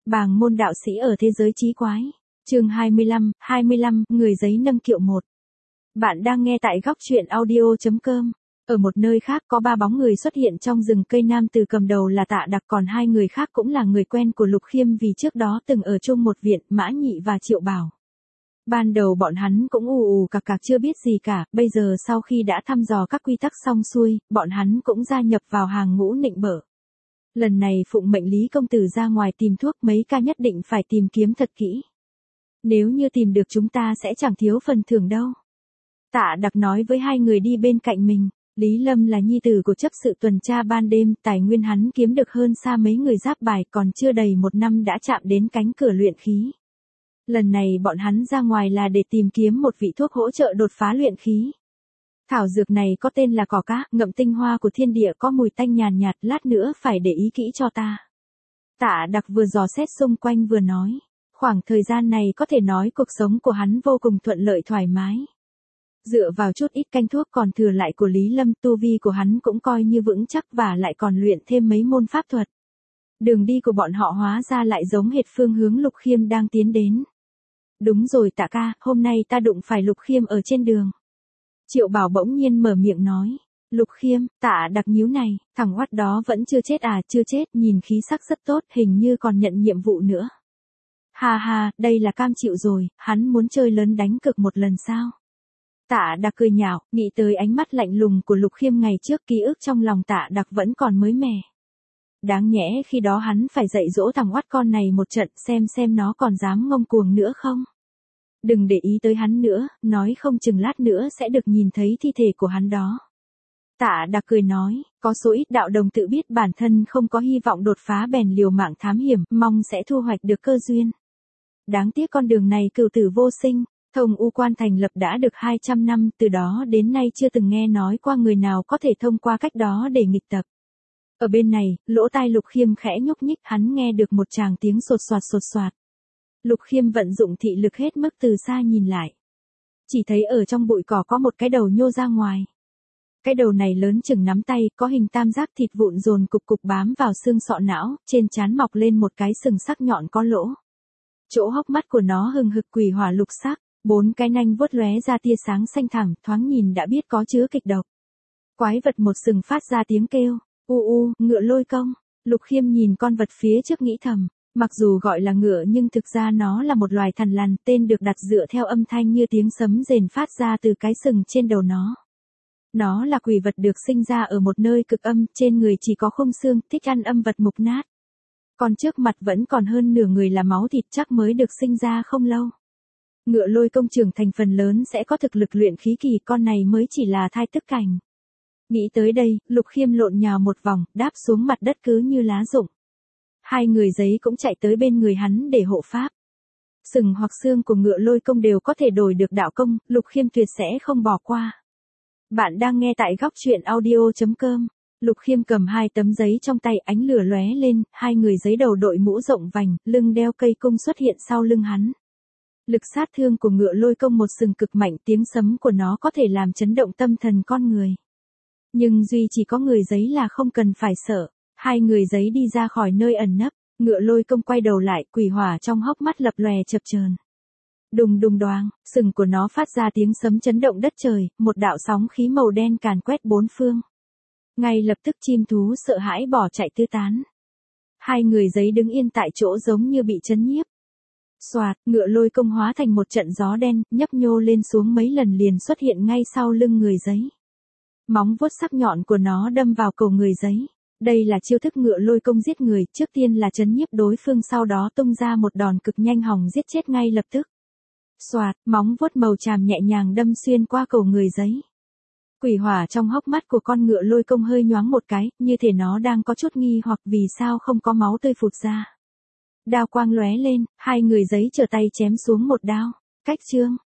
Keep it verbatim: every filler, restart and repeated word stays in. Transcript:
Bàng môn đạo sĩ ở thế giới chí quái. Chương hai mươi lăm, hai mươi lăm, người giấy nâng kiệu một. Bạn đang nghe tại góc truyện audio chấm com. Ở một nơi khác có ba bóng người xuất hiện trong rừng cây, nam từ cầm đầu là Tạ Đặc, còn hai người khác cũng là người quen của Lục Khiêm vì trước đó từng ở chung một viện, Mã Nhị và Triệu Bảo. Ban đầu bọn hắn cũng ù ù cặc cặc chưa biết gì cả, bây giờ sau khi đã thăm dò các quy tắc xong xuôi, bọn hắn cũng gia nhập vào hàng ngũ nịnh bợ. Lần này phụng mệnh Lý công tử ra ngoài tìm thuốc, mấy ca nhất định phải tìm kiếm thật kỹ. Nếu như tìm được chúng ta sẽ chẳng thiếu phần thưởng đâu. Tạ Đặc nói với hai người đi bên cạnh mình. Lý Lâm là nhi tử của chấp sự tuần tra ban đêm, tài nguyên hắn kiếm được hơn xa mấy người giáp bài, còn chưa đầy một năm đã chạm đến cánh cửa luyện khí. Lần này bọn hắn ra ngoài là để tìm kiếm một vị thuốc hỗ trợ đột phá luyện khí. Thảo dược này có tên là cỏ cá, ngậm tinh hoa của thiên địa, có mùi tanh nhàn nhạt, lát nữa phải để ý kỹ cho ta. Tạ Đặc vừa dò xét xung quanh vừa nói. Khoảng thời gian này có thể nói cuộc sống của hắn vô cùng thuận lợi thoải mái. Dựa vào chút ít canh thuốc còn thừa lại của Lý Lâm, tu vi của hắn cũng coi như vững chắc và lại còn luyện thêm mấy môn pháp thuật. Đường đi của bọn họ hóa ra lại giống hệt phương hướng Lục Khiêm đang tiến đến. Đúng rồi Tạ ca, hôm nay ta đụng phải Lục Khiêm ở trên đường. Triệu Bảo bỗng nhiên mở miệng nói. Lục Khiêm, Tạ Đặc nhíu này, thằng oắt đó vẫn chưa chết à? Chưa chết, nhìn khí sắc rất tốt, hình như còn nhận nhiệm vụ nữa. Ha ha, đây là cam chịu rồi, hắn muốn chơi lớn đánh cược một lần sao? Tạ Đặc cười nhạo, nghĩ tới ánh mắt lạnh lùng của Lục Khiêm ngày trước, ký ức trong lòng Tạ Đặc vẫn còn mới mẻ. Đáng nhẽ khi đó hắn phải dạy dỗ thằng oắt con này một trận, xem xem nó còn dám ngông cuồng nữa không. Đừng để ý tới hắn nữa, nói không chừng lát nữa sẽ được nhìn thấy thi thể của hắn đó. Tạ Đặc cười nói, có số ít đạo đồng tự biết bản thân không có hy vọng đột phá bèn liều mạng thám hiểm, mong sẽ thu hoạch được cơ duyên. Đáng tiếc con đường này cửu tử vô sinh. Thông U Quan thành lập đã được hai trăm năm, từ đó đến nay chưa từng nghe nói qua người nào có thể thông qua cách đó để nghịch tập. Ở bên này, lỗ tai Lục Khiêm khẽ nhúc nhích, hắn nghe được một tràng tiếng sột soạt sột soạt. Lục Khiêm vận dụng thị lực hết mức từ xa nhìn lại. Chỉ thấy ở trong bụi cỏ có một cái đầu nhô ra ngoài. Cái đầu này lớn chừng nắm tay, có hình tam giác, thịt vụn dồn cục cục bám vào xương sọ não, trên trán mọc lên một cái sừng sắc nhọn có lỗ. Chỗ hốc mắt của nó hừng hực quỷ hỏa lục sắc. Bốn cái nanh vuốt lóe ra tia sáng xanh thẳm, thoáng nhìn đã biết có chứa kịch độc. Quái vật một sừng phát ra tiếng kêu, u u, ngựa lôi công. Lục Khiêm nhìn con vật phía trước nghĩ thầm, mặc dù gọi là ngựa nhưng thực ra nó là một loài thằn lằn, tên được đặt dựa theo âm thanh như tiếng sấm rền phát ra từ cái sừng trên đầu nó. Nó là quỷ vật được sinh ra ở một nơi cực âm, trên người chỉ có khung xương, thích ăn âm vật mục nát. Còn trước mặt vẫn còn hơn nửa người là máu thịt, chắc mới được sinh ra không lâu. Ngựa lôi công trưởng thành phần lớn sẽ có thực lực luyện khí kỳ, con này mới chỉ là thai tức cảnh. Nghĩ tới đây, Lục Khiêm lộn nhào một vòng, đáp xuống mặt đất cứ như lá rụng. Hai người giấy cũng chạy tới bên người hắn để hộ pháp. Sừng hoặc xương của ngựa lôi công đều có thể đổi được đạo công, Lục Khiêm tuyệt sẽ không bỏ qua. Bạn đang nghe tại góc truyện audio chấm com. Lục Khiêm cầm hai tấm giấy trong tay, ánh lửa lóe lên, hai người giấy đầu đội mũ rộng vành, lưng đeo cây cung xuất hiện sau lưng hắn. Lực sát thương của ngựa lôi công một sừng cực mạnh, tiếng sấm của nó có thể làm chấn động tâm thần con người. Nhưng duy chỉ có người giấy là không cần phải sợ. Hai người giấy đi ra khỏi nơi ẩn nấp, ngựa lôi công quay đầu lại, quỷ hỏa trong hốc mắt lập lòe chập chờn. Đùng đùng đoàng, sừng của nó phát ra tiếng sấm chấn động đất trời, một đạo sóng khí màu đen càn quét bốn phương. Ngay lập tức chim thú sợ hãi bỏ chạy tứ tán. Hai người giấy đứng yên tại chỗ giống như bị chấn nhiếp. Xoạt, ngựa lôi công hóa thành một trận gió đen, nhấp nhô lên xuống mấy lần liền xuất hiện ngay sau lưng người giấy. Móng vuốt sắc nhọn của nó đâm vào cổ người giấy. Đây là chiêu thức ngựa lôi công giết người, trước tiên là chấn nhiếp đối phương, sau đó tung ra một đòn cực nhanh hòng giết chết ngay lập tức. Xoạt, móng vuốt màu tràm nhẹ nhàng đâm xuyên qua cổ người giấy. Quỷ hỏa trong hốc mắt của con ngựa lôi công hơi nhoáng một cái, như thể nó đang có chút nghi hoặc vì sao không có máu tươi phụt ra. Đao quang lóe lên, hai người giấy trở tay chém xuống một đao. Cách chương,